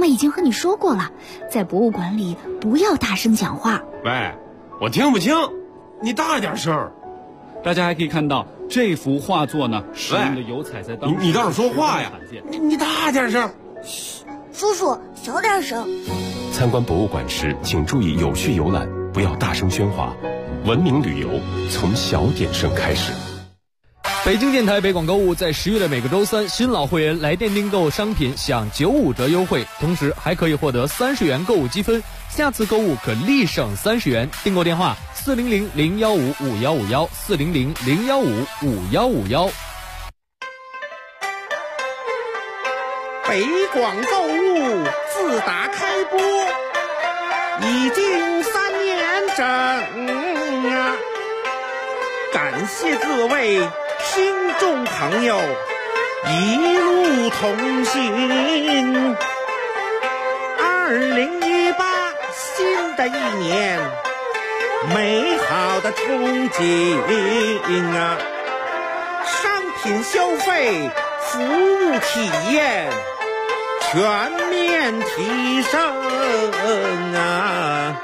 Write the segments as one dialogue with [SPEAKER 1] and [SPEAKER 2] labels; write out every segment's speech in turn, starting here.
[SPEAKER 1] 妈已经和你说过了，在博物馆里不要大声讲话。
[SPEAKER 2] 喂，我听不清，你大点声。
[SPEAKER 3] 大家还可以看到这幅画作呢，使用的油彩在当时
[SPEAKER 2] 你倒是说话呀！你大点声。
[SPEAKER 4] 叔叔，小点声。
[SPEAKER 5] 参观博物馆时，请注意有序游览，不要大声喧哗。文明旅游从小点声开始。
[SPEAKER 6] 北京电台北广购物在10月的每个周三，新老会员来电订购商品享95折优惠，同时还可以获得30元购物积分，下次购物可立省30元。订购电话400-015-5151，400-015-5151。
[SPEAKER 7] 北广购物自打开播已经3年整啊，感谢各位听众朋友一路同行。2018新的一年，美好的憧憬啊，商品消费，服务体验全面提升啊！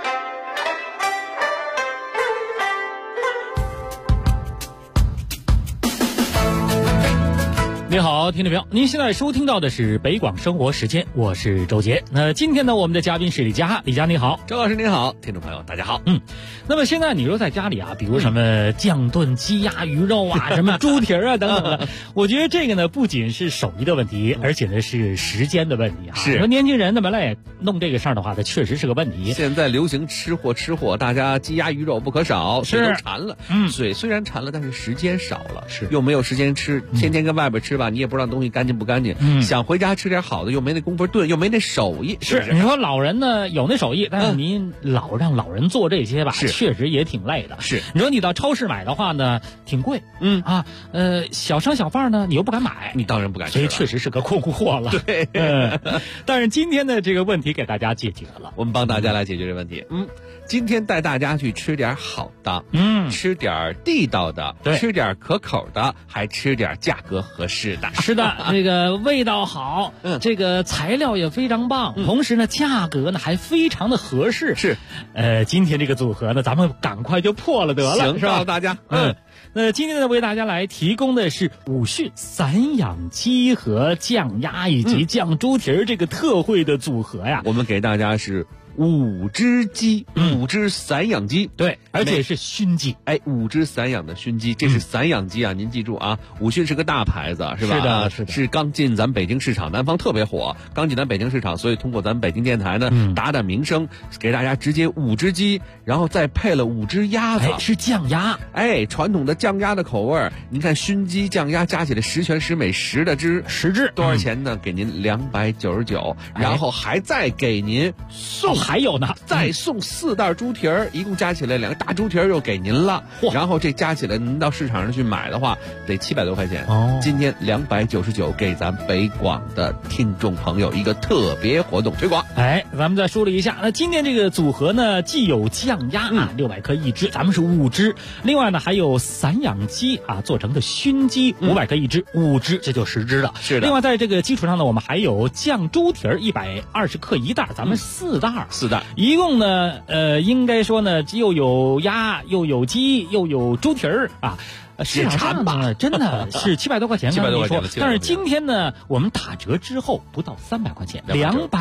[SPEAKER 8] 你好，听众朋友，您现在收听到的是北广生活时间，我是周杰。那今天呢，我们的嘉宾是李佳，李佳你好，
[SPEAKER 6] 周老师你好，听众朋友大家好。
[SPEAKER 8] 那么现在你说在家里啊，比如什么酱炖鸡鸭鱼肉啊，什么猪蹄啊等等的，我觉得这个呢不仅是手艺的问题，而且呢是时间的问题啊。
[SPEAKER 6] 是，
[SPEAKER 8] 说年轻人呢本来也弄这个事儿的话，它确实是个问题。
[SPEAKER 6] 现在流行吃货，大家鸡鸭鱼肉不可少，嘴都馋了。嘴虽然馋了，但是时间少了，
[SPEAKER 8] 是
[SPEAKER 6] 又没有时间吃，天天跟外边吃吧，你也不知道东西干净不干净。想回家吃点好的，又没那功夫炖，又没那手艺。
[SPEAKER 8] 是，你说老人呢有那手艺，但是您老让老人做这些吧，确实也挺累的。
[SPEAKER 6] 是，
[SPEAKER 8] 你说你到超市买的话呢，挺贵。小商小贩呢，你又不敢买，
[SPEAKER 6] 你当然不敢吃，
[SPEAKER 8] 所以确实是个困货了。
[SPEAKER 6] 对，
[SPEAKER 8] 但是今天的这个问题给大家解决了，
[SPEAKER 6] 我们帮大家来解决这个问题。今天带大家去吃点好的，吃点地道的，吃点可口的，还吃点价格合适的。
[SPEAKER 8] 是的，这个味道好，这个材料也非常棒，同时呢，价格呢还非常的合适。
[SPEAKER 6] 是，
[SPEAKER 8] 今天这个组合呢，咱们赶快就破了得了，
[SPEAKER 6] 行，
[SPEAKER 8] 是吧？
[SPEAKER 6] 告诉大家，
[SPEAKER 8] 那今天呢，为大家来提供的是武训散养鸡和酱鸭以及酱猪蹄这个特惠的组合呀。
[SPEAKER 6] 我们给大家是5只鸡，5只散养鸡，
[SPEAKER 8] 对，而且是熏鸡
[SPEAKER 6] ，5只散养的熏鸡，这是散养鸡啊，您记住啊，武训是个大牌子，是吧？
[SPEAKER 8] 是的，
[SPEAKER 6] 是刚进咱北京市场，南方特别火，刚进咱北京市场，所以通过咱北京电台呢，打打名声，给大家直接5只鸡，然后再配了5只鸭子，
[SPEAKER 8] 是酱鸭，
[SPEAKER 6] 传统的酱鸭的口味，您看熏鸡、酱鸭加起来10全10美10的只
[SPEAKER 8] ，10只
[SPEAKER 6] 多少钱呢？给您299，然后还再给您送。
[SPEAKER 8] 还有呢，
[SPEAKER 6] 再送4袋猪蹄儿，一共加起来2个大猪蹄儿又给您了。然后这加起来，您到市场上去买的话，得700多块钱。今天299给咱北广的听众朋友一个特别活动推广。
[SPEAKER 8] 咱们再梳理一下，那今天这个组合呢，既有酱鸭600克1只，咱们是5只；另外呢，还有散养鸡做成的熏鸡500克1只，5只，这就10只了。
[SPEAKER 6] 是的。
[SPEAKER 8] 另外在这个基础上呢，我们还有酱猪蹄儿120克1袋，咱们4袋。一共呢，应该说呢，又有鸭，又有鸡，又有猪蹄儿啊。市场上吧，真的是700多块钱
[SPEAKER 6] ，700多块钱。
[SPEAKER 8] 但是今天呢，我们打折之后不到300块钱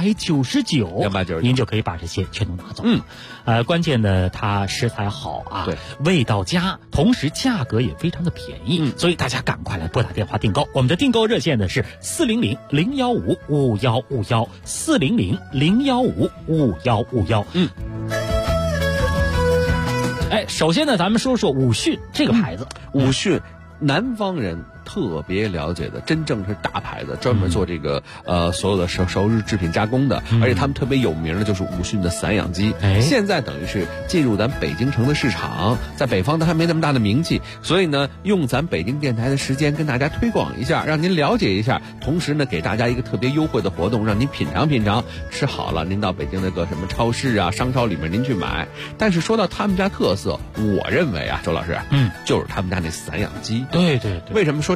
[SPEAKER 8] ，299，您就可以把这些全都拿走。关键呢，它食材好啊，
[SPEAKER 6] 对，
[SPEAKER 8] 味道佳，同时价格也非常的便宜，所以大家赶快来拨打电话订购。我们的订购热线呢是400-015-5151，400-015-5151。首先呢，咱们说说武训这个牌子。
[SPEAKER 6] 武训，南方人特别了解的，真正是大牌子，专门做这个所有的熟日制品加工的，而且他们特别有名的就是武训的散养鸡。现在等于是进入咱北京城的市场，在北方它还没那么大的名气，所以呢，用咱北京电台的时间跟大家推广一下，让您了解一下，同时呢，给大家一个特别优惠的活动，让您品尝品尝。吃好了，您到北京那个什么超市啊、商超里面您去买。但是说到他们家特色，我认为啊，周老师，就是他们家那散养鸡。
[SPEAKER 8] 对，
[SPEAKER 6] 为什么说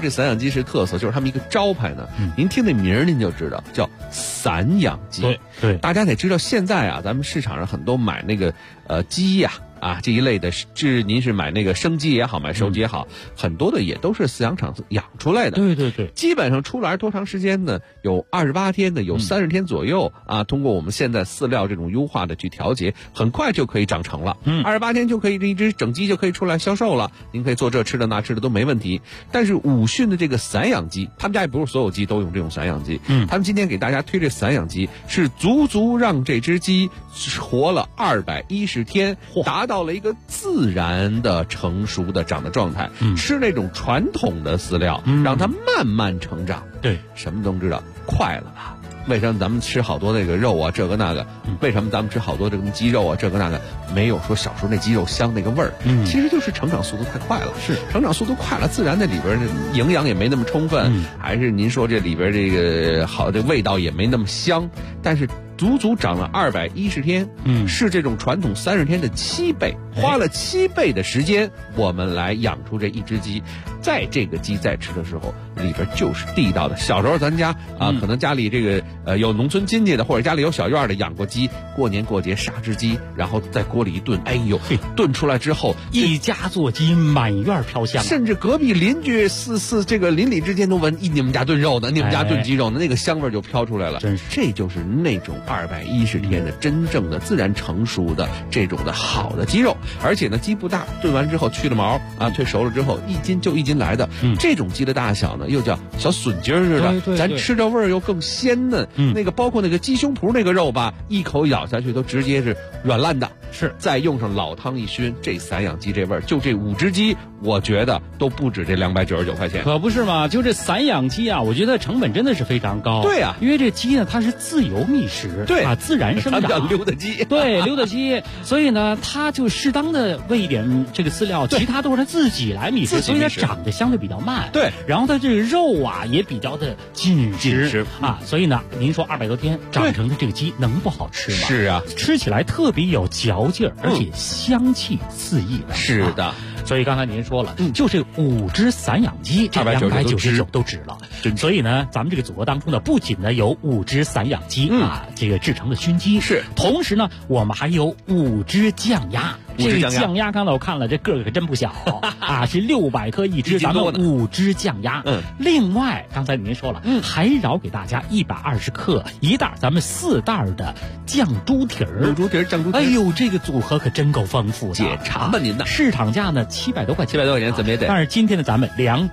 [SPEAKER 6] 这散养鸡是特色，就是他们一个招牌呢。您听那名儿您就知道，叫散养鸡。
[SPEAKER 8] 对，
[SPEAKER 6] 大家得知道，现在啊，咱们市场上很多买那个鸡呀。这一类的，您是买那个生鸡也好，买熟鸡也好，很多的也都是饲养场养出来的。
[SPEAKER 8] 对，
[SPEAKER 6] 基本上出栏多长时间呢？有28天的，有30天左右啊。通过我们现在饲料这种优化的去调节，很快就可以长成了。28天就可以，这一只整鸡就可以出来销售了。您可以做这吃的那吃的都没问题。但是武训的这个散养鸡，他们家也不是所有鸡都用这种散养鸡。他们今天给大家推这散养鸡，是足足让这只鸡活了210天，达到了一个自然的成熟的长的状态。吃那种传统的饲料，让它慢慢成长。
[SPEAKER 8] 对，
[SPEAKER 6] 什么都知道，快了吧？为什么咱们吃好多那个肉啊，这个那个？为什么咱们吃好多这个鸡肉啊，这个那个？没有说小时候那鸡肉香那个味儿。其实就是成长速度太快了。
[SPEAKER 8] 是，
[SPEAKER 6] 成长速度快了，自然那里边的营养也没那么充分，还是您说这里边这个好的味道也没那么香，但是足足长了210天，是这种传统30天的7倍，花了7倍的时间，我们来养出这一只鸡。在这个鸡在吃的时候，里边就是地道的。小时候咱家可能家里这个有农村亲戚的，或者家里有小院的养过鸡，过年过节杀只鸡，然后在锅里一炖，哎呦，炖出来之后，
[SPEAKER 8] 一家做鸡，满院飘香。
[SPEAKER 6] 甚至隔壁邻居这个邻里之间都闻，你们家炖肉呢，你们家炖鸡肉呢，那个香味就飘出来了。
[SPEAKER 8] 真是，
[SPEAKER 6] 这就是那种210天的真正的自然成熟的这种的好的鸡肉。而且呢，鸡不大，炖完之后去了毛啊，退熟了之后1斤就1斤来的。这种鸡的大小呢，又叫小笋筋似的，
[SPEAKER 8] 对，
[SPEAKER 6] 咱吃着味儿又更鲜嫩。那个包括那个鸡胸脯那个肉吧，一口咬下去都直接是软烂的。
[SPEAKER 8] 是，
[SPEAKER 6] 再用上老汤一熏，这散养鸡这味儿，就这5只鸡，我觉得都不止这299块钱。
[SPEAKER 8] 可不是嘛，就这散养鸡啊，我觉得成本真的是非常高。
[SPEAKER 6] 对啊，
[SPEAKER 8] 因为这鸡呢，它是自由觅食，
[SPEAKER 6] 对
[SPEAKER 8] 啊，自然生长，
[SPEAKER 6] 叫溜达鸡。
[SPEAKER 8] 对，溜达鸡，所以呢，它就适当的喂一点这个饲料，其他都是它自己来觅食，所以它长得相对比较慢。
[SPEAKER 6] 对，
[SPEAKER 8] 然后它这个肉啊也比较的紧实啊，所以呢，您说200多天长成的这个鸡能不好吃吗？
[SPEAKER 6] 是啊，
[SPEAKER 8] 吃起来特别有嚼劲儿，而且香气四溢的。
[SPEAKER 6] 是的。
[SPEAKER 8] 所以刚才您说了，就这5只散养鸡，这299都值了。所以呢，咱们这个组合当中呢，不仅呢有5只散养鸡这个制成的熏鸡，
[SPEAKER 6] 是，
[SPEAKER 8] 同时呢，我们还有5只酱鸭。这个酱鸭刚才我看了，这个可真不小啊，是600克一只，咱们5只酱鸭。另外刚才您说了，还饶给大家120克一袋，咱们4袋的酱猪蹄儿。
[SPEAKER 6] 卤猪蹄儿、酱猪蹄儿。
[SPEAKER 8] 哎呦，这个组合可真够丰富的。
[SPEAKER 6] 解馋吧您的。
[SPEAKER 8] 市场价呢700多块钱，
[SPEAKER 6] 怎么也得。
[SPEAKER 8] 但是今天呢，咱们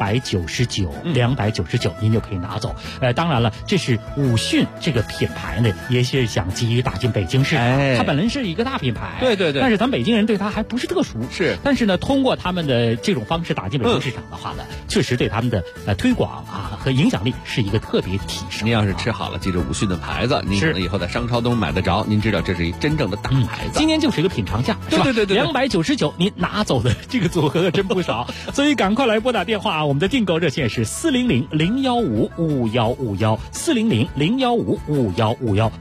[SPEAKER 8] 299，299您就可以拿走。当然了，这是武训这个品牌呢，也是想急于打进北京市场。它本来是一个大品牌，
[SPEAKER 6] 对。
[SPEAKER 8] 但是咱北京人对它还不是特熟，
[SPEAKER 6] 是。
[SPEAKER 8] 但是呢，通过他们的这种方式打进北京市场的话呢，确实对他们的推广和影响力是一个特别提升。
[SPEAKER 6] 您要是吃好了，记着武训的牌子，您可能以后在商超都能买得着。您知道这是一真正的大牌子。
[SPEAKER 8] 今天就是一个品尝价，是吧？
[SPEAKER 6] 对
[SPEAKER 8] 299，您拿走的这个组合可真不少，所以赶快来拨打电话，我们的订购热线是400-015-5151，400-015-5151。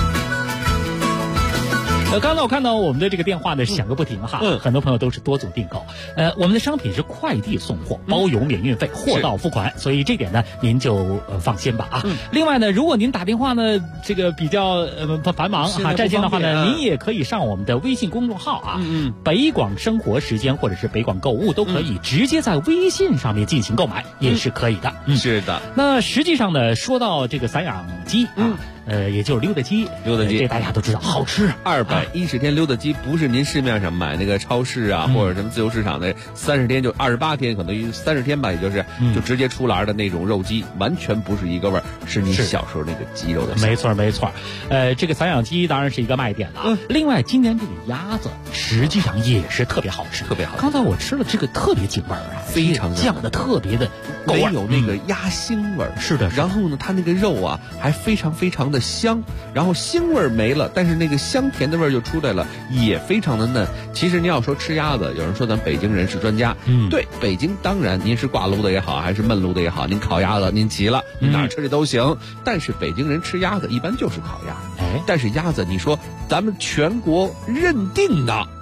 [SPEAKER 8] 刚才我看到我们的这个电话呢响个不停很多朋友都是多组订购。我们的商品是快递送货，包邮免运费，货到付款，所以这点呢您就放心吧另外呢，如果您打电话呢这个比较繁忙占线的话呢，您也可以上我们的微信公众号北广生活时间或者是北广购物都可以直接在微信上面进行购买，也是可以的。
[SPEAKER 6] 是的。
[SPEAKER 8] 那实际上呢，说到这个散养鸡也就是溜达鸡，这大家都知道好吃。
[SPEAKER 6] 210天溜达鸡不是您市面上买那个超市或者什么自由市场的30天就28天，可能30天吧，也就是就直接出栏的那种肉鸡，完全不是一个味儿，是你小时候那个鸡肉的。
[SPEAKER 8] 没错。这个散养鸡当然是一个卖点了。另外，今年这个鸭子实际上也是特别好吃，
[SPEAKER 6] 特别好吃。
[SPEAKER 8] 刚才我吃了这个特别紧味儿
[SPEAKER 6] 非常
[SPEAKER 8] 酱的特别的够味，
[SPEAKER 6] 没有那个鸭腥味儿。
[SPEAKER 8] 是的。
[SPEAKER 6] 然后呢，它那个肉还非常的香，然后腥味没了，但是那个香甜的味儿就出来了，也非常的嫩。其实您要说吃鸭子，有人说咱北京人是专家，对，北京当然您是挂炉的也好，还是焖炉的也好，您烤鸭子您齐了，您哪儿吃的都行。但是北京人吃鸭子一般就是烤鸭。但是鸭子你说咱们全国认定的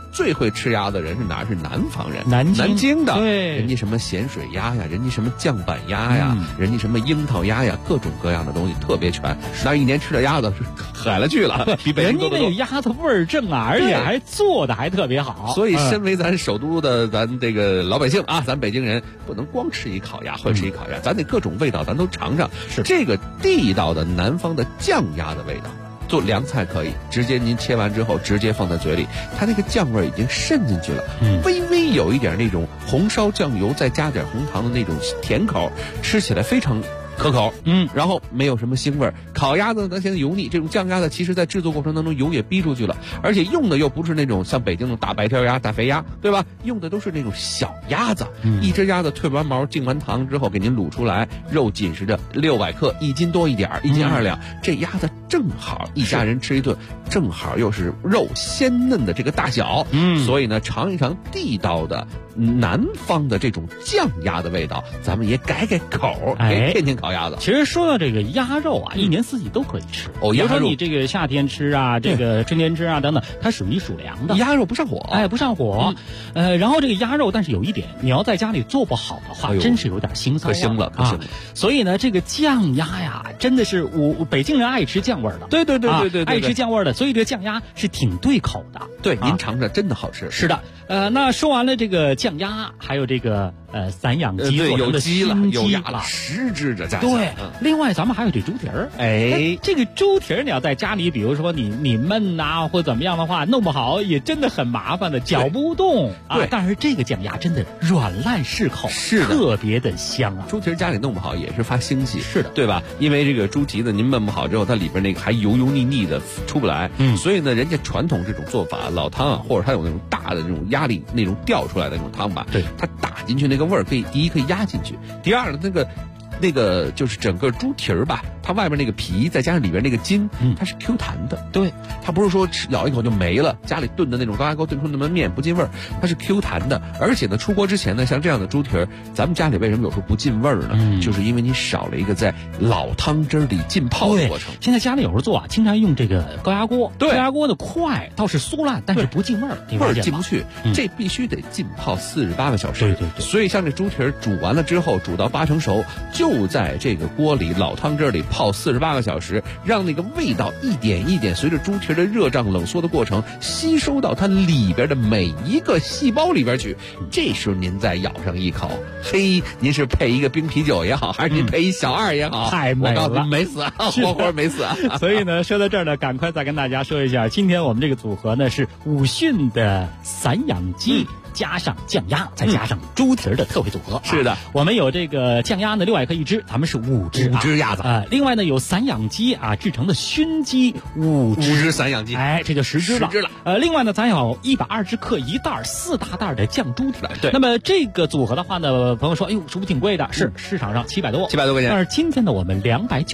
[SPEAKER 6] 最会吃鸭的人是哪？是南方人，
[SPEAKER 8] 南
[SPEAKER 6] 京的，
[SPEAKER 8] 对，
[SPEAKER 6] 人家什么咸水鸭呀，人家什么酱板鸭呀，人家什么樱桃鸭呀，各种各样的东西特别全。那一年吃的鸭子是海了去了，比北京多得多。
[SPEAKER 8] 人家那个鸭子味儿正啊，而且还做的还特别好。
[SPEAKER 6] 所以，身为咱首都的咱这个老百姓啊，咱北京人不能光吃一烤鸭，会吃一烤鸭，咱得各种味道咱都尝尝。
[SPEAKER 8] 是
[SPEAKER 6] 这个地道的南方的酱鸭的味道。做凉菜可以直接您切完之后直接放在嘴里，它那个酱味已经渗进去了，微微有一点那种红烧酱油再加点红糖的那种甜口，吃起来非常可口，然后没有什么腥味儿。烤鸭子它现在油腻，这种酱鸭子其实在制作过程当中油也逼出去了，而且用的又不是那种像北京那种大白条鸭、大肥鸭，对吧？用的都是那种小鸭子，一只鸭子退完毛、进完糖之后给您卤出来，肉紧实着600克，1斤多一点，1斤2两，这鸭子正好一家人吃一顿，正好又是肉鲜嫩的这个大小，所以呢，尝一尝地道的南方的这种酱鸭的味道，咱们也改改口，别天天烤鸭子。
[SPEAKER 8] 其实说到这个鸭肉啊，一年四季都可以吃。比如说你这个夏天吃啊，这个春天吃啊等等，它属于属凉的。
[SPEAKER 6] 鸭肉不上火，
[SPEAKER 8] 不上火。然后这个鸭肉，但是有一点，你要在家里做不好的话，真是有点腥臊，
[SPEAKER 6] 可腥了，可腥了。
[SPEAKER 8] 所以呢，这个酱鸭呀，真的是北京人爱吃酱味的。
[SPEAKER 6] 对，
[SPEAKER 8] 爱吃酱味的，所以这个酱鸭是挺对口的。
[SPEAKER 6] 对，您尝尝，真的好吃。
[SPEAKER 8] 是的，那说完了这个酱鸭，还有这个散养鸡做成的
[SPEAKER 6] 鸡了，有鸭
[SPEAKER 8] 了
[SPEAKER 6] ，10只的家。
[SPEAKER 8] 对，另外咱们还有这猪蹄儿。这个猪蹄儿你要在家里，比如说你焖呐，或怎么样的话，弄不好也真的很麻烦的，搅不动啊。但是这个酱鸭真的软烂适口，
[SPEAKER 6] 是的，
[SPEAKER 8] 特别的香啊。
[SPEAKER 6] 猪蹄儿家里弄不好也是发腥气，
[SPEAKER 8] 是的，
[SPEAKER 6] 对吧？因为这个猪蹄子您焖不好之后，它里边那个还油腻的出不来，所以呢，人家传统这种做法，老汤啊，或者它有那种大的那种压力那种吊出来的那种汤吧，
[SPEAKER 8] 对，
[SPEAKER 6] 它打进去那个味儿，第一可以压进去，第二呢，那个就是整个猪蹄儿吧，它外面那个皮再加上里边那个筋，它是 Q 弹的。
[SPEAKER 8] 对，
[SPEAKER 6] 它不是说咬一口就没了，家里炖的那种高压锅炖出那么面不进味儿，它是 Q 弹的。而且呢，出锅之前呢，像这样的猪蹄儿，咱们家里为什么有时候不进味儿呢？就是因为你少了一个在老汤汁里浸泡的过程。
[SPEAKER 8] 现在家里有时候做啊，经常用这个高压锅，
[SPEAKER 6] 对，
[SPEAKER 8] 高压锅的快倒是酥烂，但是不进味儿，
[SPEAKER 6] 味儿进不去，这必须得浸泡48个小时。
[SPEAKER 8] 对。
[SPEAKER 6] 所以像这猪蹄儿煮完了之后，煮到8成熟，就在这个锅里老汤汁里泡48个小时，让那个味道一点一点随着猪蹄的热胀冷缩的过程吸收到它里边的每一个细胞里边去。这时候您再咬上一口，嘿，您是配一个冰啤酒也好，还是您配一小2也好，
[SPEAKER 8] 太美了，
[SPEAKER 6] 我告诉你没死，活活没死。
[SPEAKER 8] 所以呢，说到这儿呢，赶快再跟大家说一下，今天我们这个组合呢是武训的散养鸡。加上酱鸭，再加上猪蹄儿的特惠组合。
[SPEAKER 6] 是的，
[SPEAKER 8] 我们有这个酱鸭呢600克一只，咱们是5只
[SPEAKER 6] 鸭子
[SPEAKER 8] 另外呢有散养鸡啊制成的熏鸡5
[SPEAKER 6] 只散养鸡，
[SPEAKER 8] 这就10只了。另外呢咱有120克一袋4大袋的酱猪蹄。
[SPEAKER 6] 对，
[SPEAKER 8] 那么这个组合的话呢，朋友说，哎呦，是不是挺贵的？是，市场上700多块钱。但是今天呢，我们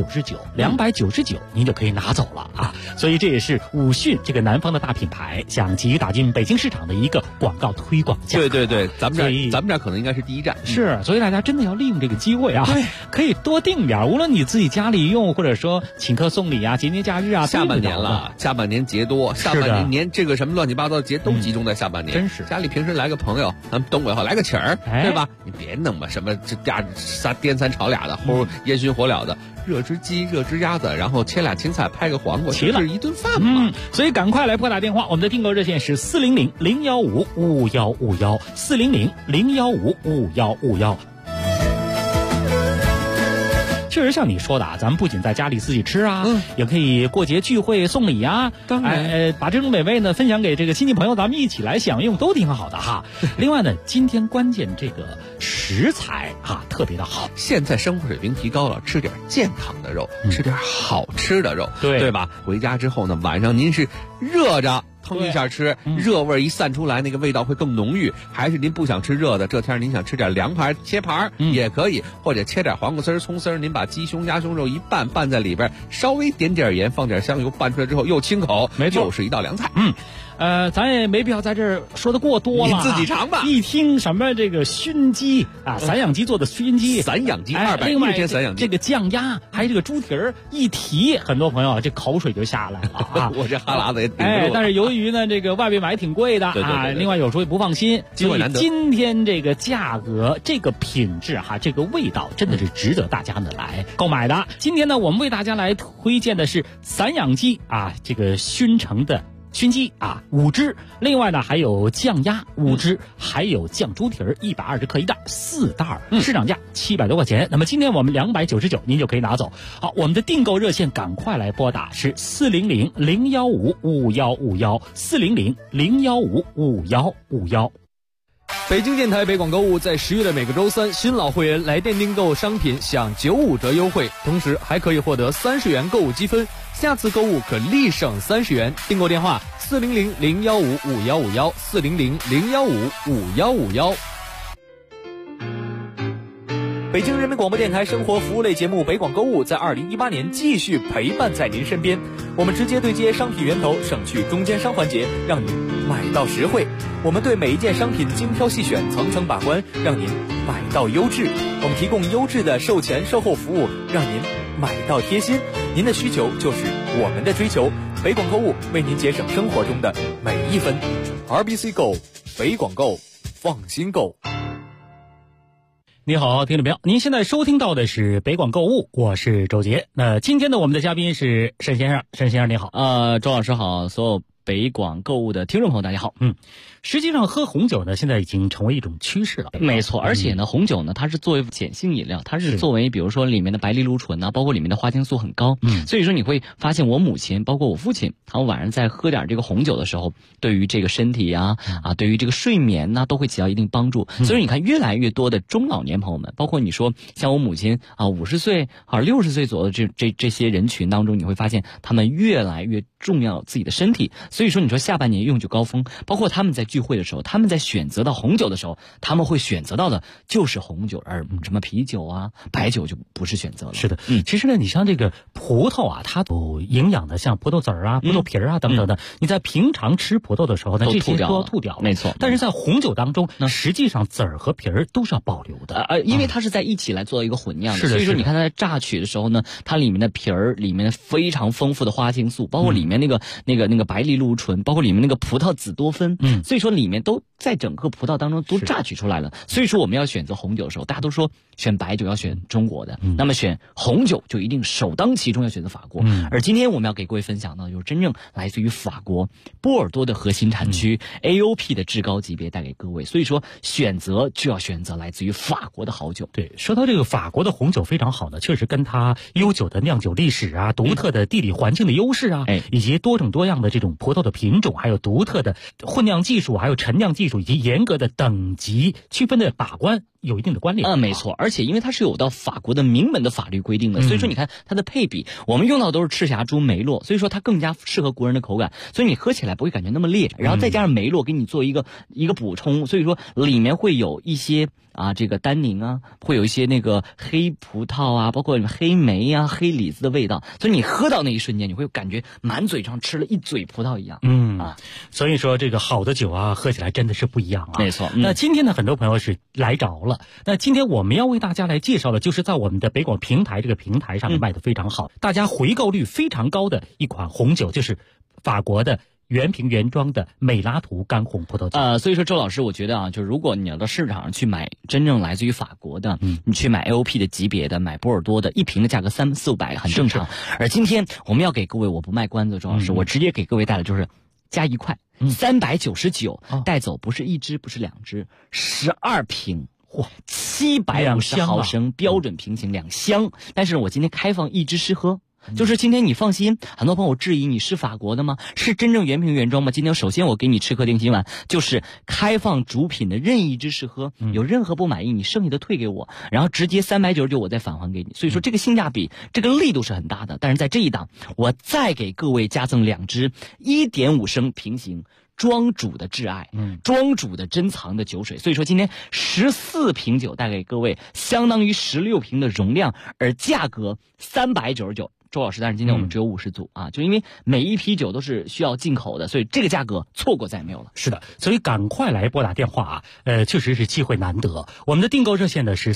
[SPEAKER 8] 299，299您就可以拿走了啊。所以这也是武训这个南方的大品牌想急于打进北京市场的一个广告推广。
[SPEAKER 6] 对，咱们这儿可能应该是第一站。
[SPEAKER 8] 是，所以大家真的要利用这个机会啊，可以多订点，无论你自己家里用，或者说请客送礼啊，节年假日啊，
[SPEAKER 6] 下半年了，下半年节多，下半年这个什么乱七八糟的节都集中在下半年。
[SPEAKER 8] 真是，
[SPEAKER 6] 家里平时来个朋友，咱们东北话来个请儿，对吧？你别弄吧，什么这颠三炒俩的，或烟熏火燎的。热只鸡，热只鸭子，然后切俩青菜，拍个黄瓜，
[SPEAKER 8] 齐了
[SPEAKER 6] 一顿饭嘛。
[SPEAKER 8] 所以赶快来拨打电话，我们的订购热线是400-015-5151，400-015-5151。确实像你说的啊，咱们不仅在家里自己吃啊，也可以过节聚会送礼啊，
[SPEAKER 6] 当然，
[SPEAKER 8] 把这种美味呢分享给这个亲戚朋友，咱们一起来享用，都挺好的哈。另外呢，今天关键这个食材啊特别的好，
[SPEAKER 6] 现在生活水平提高了，吃点健康的肉，吃点好吃的肉，
[SPEAKER 8] 对
[SPEAKER 6] 吧？回家之后呢，晚上您是热着腾一下吃，热味一散出来，那个味道会更浓郁。还是您不想吃热的，这天您想吃点凉盘，切盘也可以，或者切点黄瓜丝、葱丝，您把鸡胸、鸭胸肉一拌在里边，稍微点点盐，放点香油，拌出来之后又清口，
[SPEAKER 8] 没错，
[SPEAKER 6] 又是一道凉菜。
[SPEAKER 8] 咱也没必要在这儿说的过多了，
[SPEAKER 6] 你自己尝吧。
[SPEAKER 8] 一听什么这个熏鸡啊，散养鸡做的熏鸡，
[SPEAKER 6] 散养鸡
[SPEAKER 8] 另外
[SPEAKER 6] 天散养鸡，
[SPEAKER 8] 这个酱鸭，还有这个猪蹄儿，一提很多朋友这口水就下来了啊！
[SPEAKER 6] 我这哈喇子也顶不住。
[SPEAKER 8] 但是由于呢，这个外边买挺贵的啊，另外有时候也不放心，所以今天这个价格、这个品质哈、这个味道真的是值得大家呢来购买的。今天呢，我们为大家来推荐的是散养鸡啊，这个熏成的熏鸡啊5只，另外呢还有酱鸭5只，还有酱猪蹄儿120克一袋，4袋，市场价700多块钱。那么今天我们299，您就可以拿走。好，我们的订购热线赶快来拨打是400-015-5151，400-015-5151。
[SPEAKER 9] 北京电台北广购物在10月的每个周三，新老会员来电订购商品享95折优惠，同时还可以获得30元购物积分，下次购物可立省30元。订购电话400-015-5151，400-015-5151。北京人民广播电台生活服务类节目北广购物在2018年继续陪伴在您身边，我们直接对接商品源头，省去中间商环节，让您买到实惠。我们对每一件商品精挑细选，层层把关，让您买到优质。我们提供优质的售前售后服务，让您买到贴心。您的需求就是我们的追求，北广购物为您节省生活中的每一分。RBC Go， 北广购，放心购。
[SPEAKER 8] 你好，听众朋友，您现在收听到的是北广购物，我是周杰。那今天呢，我们的嘉宾是沈先生，沈先生你好。
[SPEAKER 10] 周老师好，所有北广购物的听众朋友大家好。
[SPEAKER 8] 实际上喝红酒呢，现在已经成为一种趋势了。
[SPEAKER 10] 没错，而且呢，红酒呢，它是作为碱性饮料，它是作为比如说里面的白藜芦醇啊，包括里面的花青素很高。所以说你会发现我母亲，包括我父亲，他们晚上在喝点这个红酒的时候，对于这个身体啊，对于这个睡眠呢，都会起到一定帮助。所以你看，越来越多的中老年朋友们，包括你说像我母亲啊，50岁啊60岁左右的这些人群当中，你会发现他们越来越重要自己的身体。所以说你说下半年用酒高峰，包括他们在聚会的时候，他们在选择到红酒的时候，他们会选择到的就是红酒，而什么啤酒啊、白酒就不是选择了。
[SPEAKER 8] 是的，其实呢，你像这个葡萄啊，它有营养的，像葡萄籽儿啊、葡萄皮儿啊等等的，你在平常吃葡萄的时候呢，这些都要吐掉了。
[SPEAKER 10] 没错。
[SPEAKER 8] 但是在红酒当中，那实际上籽儿和皮儿都是要保留的，
[SPEAKER 10] 因为它是在一起来做一个混酿的。
[SPEAKER 8] 是的。
[SPEAKER 10] 所以说你看它在榨取的时候呢，它里面的皮儿里面非常丰富的花青素，包括里面那个白藜芦醇，包括里面那个葡萄籽多酚，所以说里面都在整个葡萄当中都榨取出来了。所以说我们要选择红酒的时候，大家都说选白酒要选中国的，那么选红酒就一定首当其冲要选择法国。而今天我们要给各位分享的就是真正来自于法国波尔多的核心产区 AOP 的至高级别带给各位。所以说选择就要选择来自于法国的好酒。
[SPEAKER 8] 对，说到这个法国的红酒非常好呢，确实跟它悠久的酿酒历史啊、独特的地理环境的优势啊，以及多种多样的这种葡萄的品种，还有独特的混酿技术，还有陈酿技术，以及严格的等级区分的把关有一定的关联。
[SPEAKER 10] 没错，而且因为它是有到法国的明文的法律规定的，所以说你看它的配比，我们用到都是赤霞珠、梅洛，所以说它更加适合国人的口感，所以你喝起来不会感觉那么烈，然后再加上梅洛给你做一个补充，所以说里面会有一些这个单宁啊，会有一些那个黑葡萄啊，包括黑莓啊、黑李子的味道，所以你喝到那一瞬间，你会感觉满嘴上吃了一嘴葡萄一样。
[SPEAKER 8] 所以说这个好的酒啊，喝起来真的是不一样啊。
[SPEAKER 10] 没错。
[SPEAKER 8] 那今天呢，很多朋友是来着了。那今天我们要为大家来介绍的，就是在我们的北广平台这个平台上面卖的非常好，大家回购率非常高的一款红酒，就是法国的原瓶原装的美拉图干红葡萄酒。
[SPEAKER 10] 所以说周老师，我觉得就如果你要到市场上去买真正来自于法国的，你去买 AOP 的级别的，买波尔多的，一瓶的价格300-400很正常。而今天我们要给各位，我不卖关子，周老师，我直接给各位带来就是加1块，399，带走不是1支，不是2支，12瓶。750毫升标准瓶型2箱，但是我今天开放1支试喝。就是今天你放心，很多朋友质疑你是法国的吗？是真正原瓶原装吗？今天首先我给你吃客定心丸，就是开放主品的任意一支试喝，有任何不满意你剩下的退给我，然后直接399我再返还给你。所以说这个性价比这个力度是很大的，但是在这一档我再给各位加赠2支 1.5 升瓶型庄主的挚爱，庄主的珍藏的酒水。所以说今天14瓶酒带给各位，相当于16瓶的容量，而价格399， 周老师，但是今天我们只有50组啊，就因为每一批酒都是需要进口的，所以这个价格错过再也没有了。
[SPEAKER 8] 是的，所以赶快来拨打电话啊！确实是机会难得。我们的订购热线呢是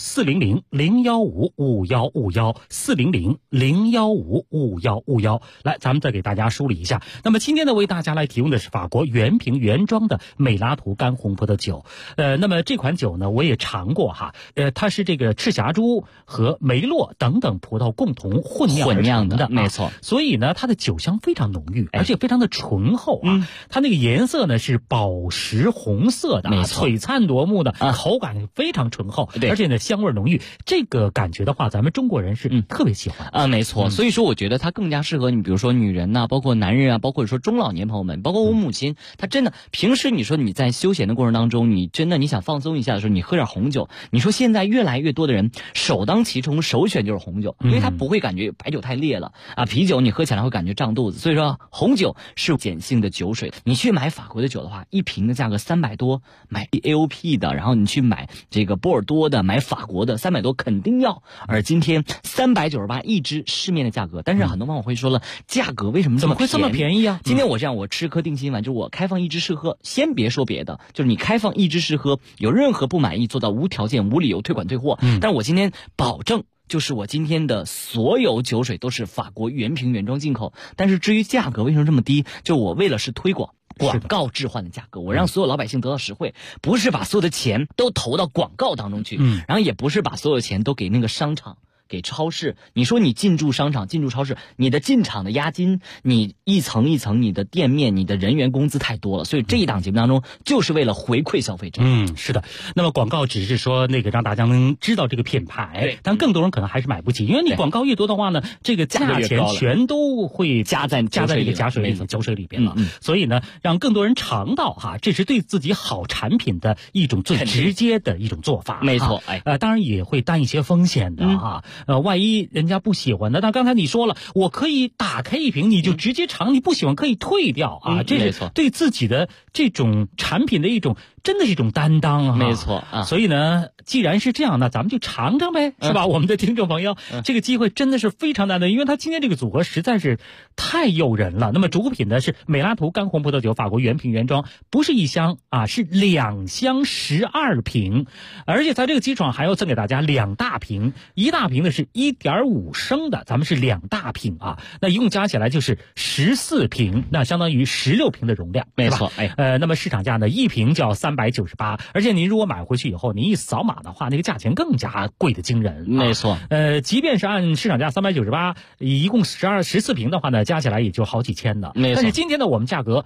[SPEAKER 8] 400-015-5151，400-015-5151。来，咱们再给大家梳理一下。那么今天呢，为大家来提供的是法国原瓶原装的美拉图干红葡萄酒。那么这款酒呢，我也尝过哈。它是这个赤霞珠和梅洛等等葡萄共同混酿的，
[SPEAKER 10] 没错。
[SPEAKER 8] 所以呢，它的酒香非常浓郁，而且非常的醇厚啊。它那个颜色呢是宝石红色的，璀璨夺目的，口感非常醇厚，而且呢香味浓郁。这个感觉的话，咱们中国人是特别喜欢
[SPEAKER 10] 啊，没错。所以说，我觉得它更加适合你，比如说女人呐，包括男人啊，包括说中老年朋友们，包括我母亲，她真的平时你说你在休闲的过程当中，你真的你想放松一下的时候，你喝点红酒。你说现在越来越多的人首当其冲首选就是红酒，因为它不会感觉白酒太烈了啊，啤酒你喝起来会感觉胀肚子，所以说红酒是碱性的酒水。你去买法国的酒的话，一瓶的价格300多，买 AOP 的，然后你去买这个波尔多的，买法国的300多肯定要。而今天398一支市面的价格，但是很多朋友会说了，价格为什么这么便宜？
[SPEAKER 8] 怎么会这么便宜啊？
[SPEAKER 10] 今天我这样，我吃颗定心丸，就是我开放一支试喝，先别说别的，就是你开放一支试喝，有任何不满意做到无条件无理由退款退货。但是我今天保证，就是我今天的所有酒水都是法国原瓶原装进口。但是至于价格为什么这么低，就我为了是推广广告置换的价格，我让所有老百姓得到实惠，不是把所有的钱都投到广告当中去，然后也不是把所有钱都给那个商场给超市。你说你进驻商场进驻超市，你的进场的押金，你一层一层你的店面你的人员工资太多了，所以这一档节目当中就是为了回馈消费者。
[SPEAKER 8] 是的。那么广告只是说那个让大家能知道这个品牌，但更多人可能还是买不起，因为你广告越多的话呢，这个价钱全都会加在这个加水里酒水里边了。所以呢，让更多人尝到哈，这是对自己好产品的一种最直接的一种做法。
[SPEAKER 10] 没错，
[SPEAKER 8] 当然也会担一些风险的哈。万一人家不喜欢的，但刚才你说了，我可以打开一瓶，你就直接尝，你不喜欢可以退掉啊。这是对自己的这种产品的一种，真的是一种担当啊。
[SPEAKER 10] 没错啊。
[SPEAKER 8] 所以呢，既然是这样，那咱们就尝尝呗，是吧？我们的听众朋友，这个机会真的是非常难得，因为他今天这个组合实在是太诱人了。那么主品呢是美拉图干红葡萄酒，法国原瓶原装，不是1箱啊，是2箱12瓶，而且在这个基础上还要赠给大家2大瓶，一大瓶的是1.5升的，咱们是2大瓶啊，那一共加起来就是14瓶，那相当于16瓶的容量，
[SPEAKER 10] 没错。
[SPEAKER 8] 那么市场价呢，一瓶就要398，而且您如果买回去以后，您一扫码的话，那个价钱更加贵的惊人。
[SPEAKER 10] 没错。
[SPEAKER 8] 即便是按市场价398，一共14瓶的话呢，加起来也就好几千的。
[SPEAKER 10] 没错。
[SPEAKER 8] 但是今天呢，我们价格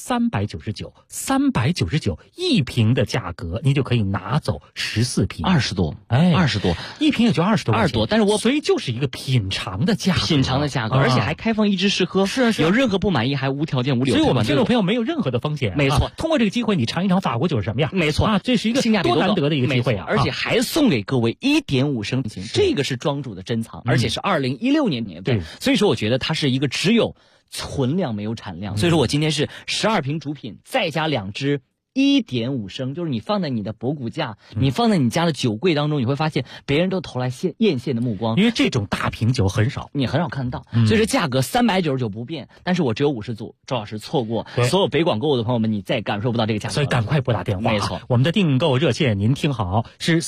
[SPEAKER 8] 399一瓶的价格，你就可以拿走14瓶
[SPEAKER 10] ，20多，20多，
[SPEAKER 8] 一瓶也就20多
[SPEAKER 10] ，20多。但是
[SPEAKER 8] 所以就是一个品尝的价格，
[SPEAKER 10] 而且还开放一支试喝，
[SPEAKER 8] 是
[SPEAKER 10] 有任何不满意还无条件无理由。
[SPEAKER 8] 所以我们听众朋友没有任何的风险，
[SPEAKER 10] 没错。
[SPEAKER 8] 通过这个机会，你尝一尝法国酒是什么样，
[SPEAKER 10] 没错
[SPEAKER 8] 啊，这是一个多难得的一个机会啊，
[SPEAKER 10] 而且还送给各位1.5升瓶，这个是庄主的珍藏，而且是2016年年份，所以说我觉得它是一个只有存量没有产量，所以说我今天是12瓶主品，再加2支1.5升，就是你放在你的博古架，你放在你家的酒柜当中，你会发现别人都投来艳羡的目光，
[SPEAKER 8] 因为这种大瓶酒很少，
[SPEAKER 10] 你很少看到，所以说价格399不变，但是我只有50组，周老师错过所有北广购物的朋友们，你再感受不到这个价格，
[SPEAKER 8] 所以赶快拨打电话。
[SPEAKER 10] 没错，
[SPEAKER 8] 我们的订购热线您听好，是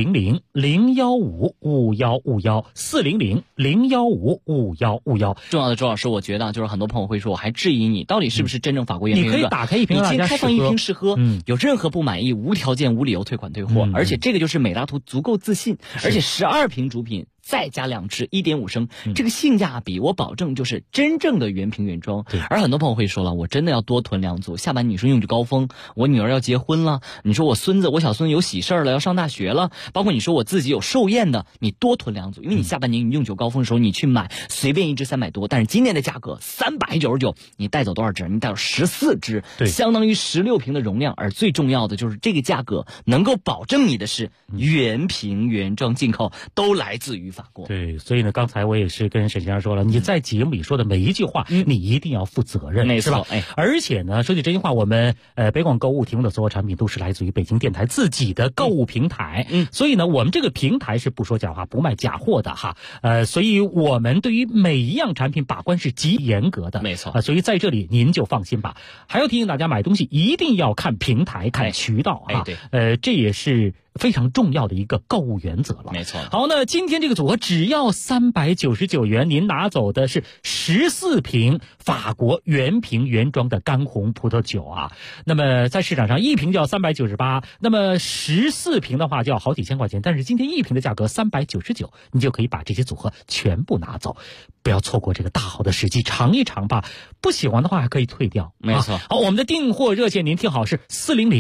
[SPEAKER 8] 400-015-5151，400-015-5151。
[SPEAKER 10] 重要的周老师，我觉得就是很多朋友会说，我还质疑你到底是不是真正法国原瓶，
[SPEAKER 8] 你可以打开一瓶，
[SPEAKER 10] 你先开放一瓶试喝，有任何不满意无条件无理由退款退货，而且这个就是美拉图足够自信，而且12瓶主品再加2支1.5升，这个性价比我保证就是真正的原瓶原装。而很多朋友会说了，我真的要多囤2组，下半年你说用酒高峰，我女儿要结婚了，你说我小孙子有喜事了，要上大学了，包括你说我自己有寿宴的，你多囤2组，因为你下半年你用酒高峰的时候你去买随便一支300多，但是今年的价格399，你带走多少支？你带走14支，相当于16瓶的容量。而最重要的就是这个价格能够保证你的是原瓶原装进口，都来自于法国。
[SPEAKER 8] 对，所以呢，刚才我也是跟沈先生说了，你在节目里说的每一句话，你一定要负责任，
[SPEAKER 10] 没错，
[SPEAKER 8] 是吧？而且呢，说句真心话，我们北广购物提供的所有产品都是来自于北京电台自己的购物平台，所以呢，我们这个平台是不说假话、不卖假货的哈。所以我们对于每一样产品把关是极严格的，
[SPEAKER 10] 没错。
[SPEAKER 8] 所以在这里您就放心吧。还要提醒大家，买东西一定要看平台、看渠道啊。
[SPEAKER 10] 对，
[SPEAKER 8] 这也是非常重要的一个购物原则了。
[SPEAKER 10] 没错。
[SPEAKER 8] 好，那今天这个组合只要399元，您拿走的是14瓶法国原瓶原装的干红葡萄酒啊。那么在市场上1瓶就要398，那么14瓶的话就要好几千块钱，但是今天1瓶的价格399，你就可以把这些组合全部拿走，不要错过这个大好的时机，尝一尝吧。不喜欢的话还可以退掉。
[SPEAKER 10] 没错。
[SPEAKER 8] 好，我们的订货热线您听好是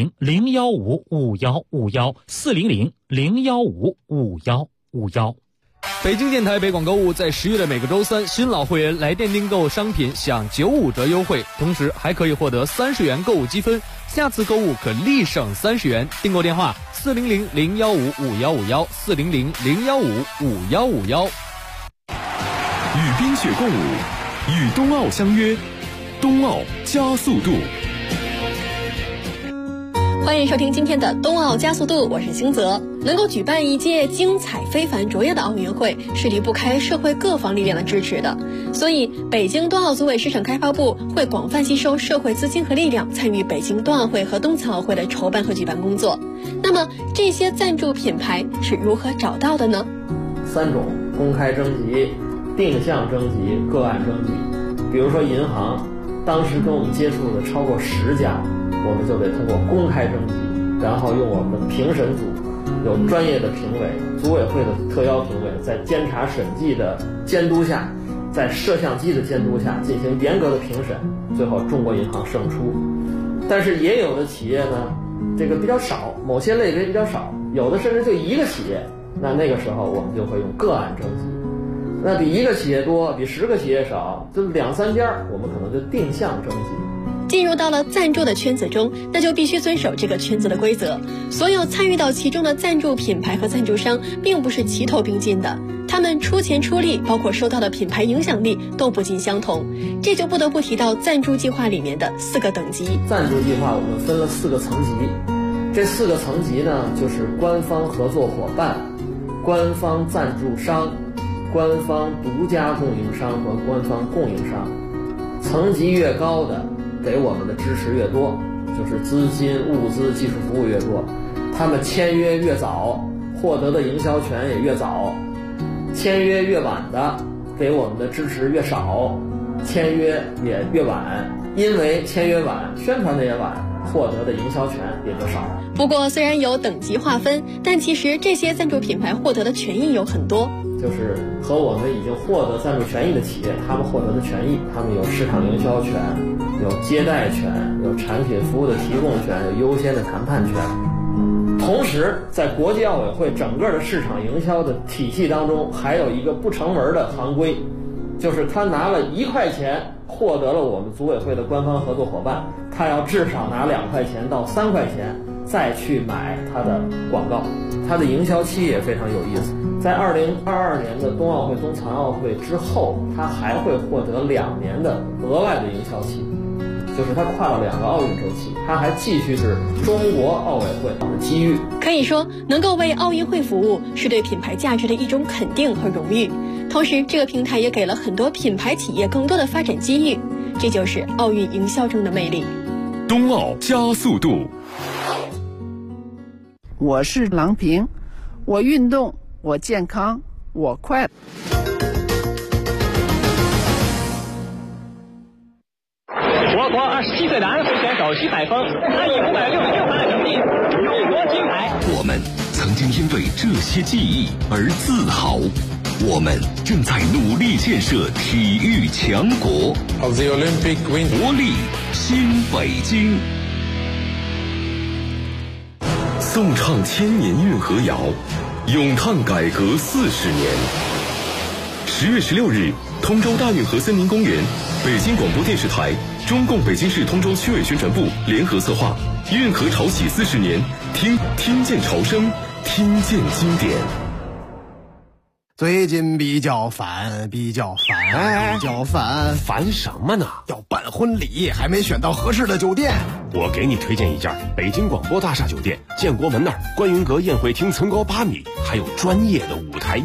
[SPEAKER 8] 400-015-5151，400-015-5151。
[SPEAKER 9] 北京电台北广购物在10月的每个周三，新老会员来电订购商品享95折优惠，同时还可以获得30元购物积分，下次购物可立省30元。订购电话400-015-5151，400-015-5151。
[SPEAKER 5] 与冰雪共舞，与冬奥相约，冬奥加速度。
[SPEAKER 11] 欢迎收听今天的冬奥加速度，我是星泽。能够举办一届精彩非凡卓越的奥运会，是离不开社会各方力量的支持的。所以，北京冬奥组委市场开发部会广泛吸收社会资金和力量，参与北京冬奥会和冬残奥会的筹办和举办工作。那么，这些赞助品牌是如何找到的呢
[SPEAKER 12] ？3种：公开征集、定向征集、个案征集。比如说银行，当时跟我们接触的超过10家。我们就得通过公开征集，然后用我们的评审组，有专业的评委，组委会的特邀评委，在监察审计的监督下，在摄像机的监督下进行严格的评审，最后中国银行胜出。但是也有的企业呢，这个比较少，某些类别比较少，有的甚至就1个企业，那个时候我们就会用个案征集。那比1个企业多，比10个企业少，就2、3家，我们可能就定向征集。
[SPEAKER 11] 进入到了赞助的圈子中，那就必须遵守这个圈子的规则。所有参与到其中的赞助品牌和赞助商并不是齐头并进的，他们出钱出力，包括收到的品牌影响力都不尽相同。这就不得不提到赞助计划里面的4个等级。
[SPEAKER 12] 赞助计划我们分了4个层级，这4个层级呢，就是官方合作伙伴、官方赞助商、官方独家供应商和官方供应商。层级越高的给我们的支持越多，就是资金、物资、技术服务越多，他们签约越早，获得的营销权也越早；签约越晚的，给我们的支持越少，签约也越晚。因为签约晚，宣传的也晚，获得的营销权也就少。
[SPEAKER 11] 不过，虽然有等级划分，但其实这些赞助品牌获得的权益有很多。
[SPEAKER 12] 就是和我们已经获得赞助权益的企业，他们获得的权益，他们有市场营销权，有接待权，有产品服务的提供权，有优先的谈判权。同时，在国际奥委会整个的市场营销的体系当中，还有一个不成文的行规，就是他拿了1块钱获得了我们组委会的官方合作伙伴，他要至少拿2块钱到3块钱再去买他的广告。他的营销期也非常有意思，在2022年的冬奥会、冬残奥会之后，他还会获得2年的额外的营销期，就是他跨了2个奥运周期，他还继续是中国奥委会的机遇。
[SPEAKER 11] 可以说，能够为奥运会服务是对品牌价值的一种肯定和荣誉。同时，这个平台也给了很多品牌企业更多的发展机遇，这就是奥运营销中的魅力。
[SPEAKER 5] 冬奥加速度。
[SPEAKER 13] 我是郎平，我运动，我健康，我快乐。
[SPEAKER 14] 我国27岁的安徽选手徐海峰，他以566分的成绩勇夺金牌。
[SPEAKER 5] 我们曾经因为这些记忆而自豪，我们正在努力建设体育强国。
[SPEAKER 15] Of the Olympic win，
[SPEAKER 5] 活力新北京。颂唱千年运河谣，咏叹改革40年。10月16日，通州大运河森林公园，北京广播电视台、中共北京市通州区委宣传部联合策划，运河潮起40年，听见潮声，听见经典。
[SPEAKER 15] 最近比较烦，
[SPEAKER 2] 烦什么呢？
[SPEAKER 15] 要办婚礼，还没选到合适的酒店。
[SPEAKER 2] 我给你推荐一家北京广播大厦酒店，建国门那儿观云阁宴会厅层高8米，还有专业的舞台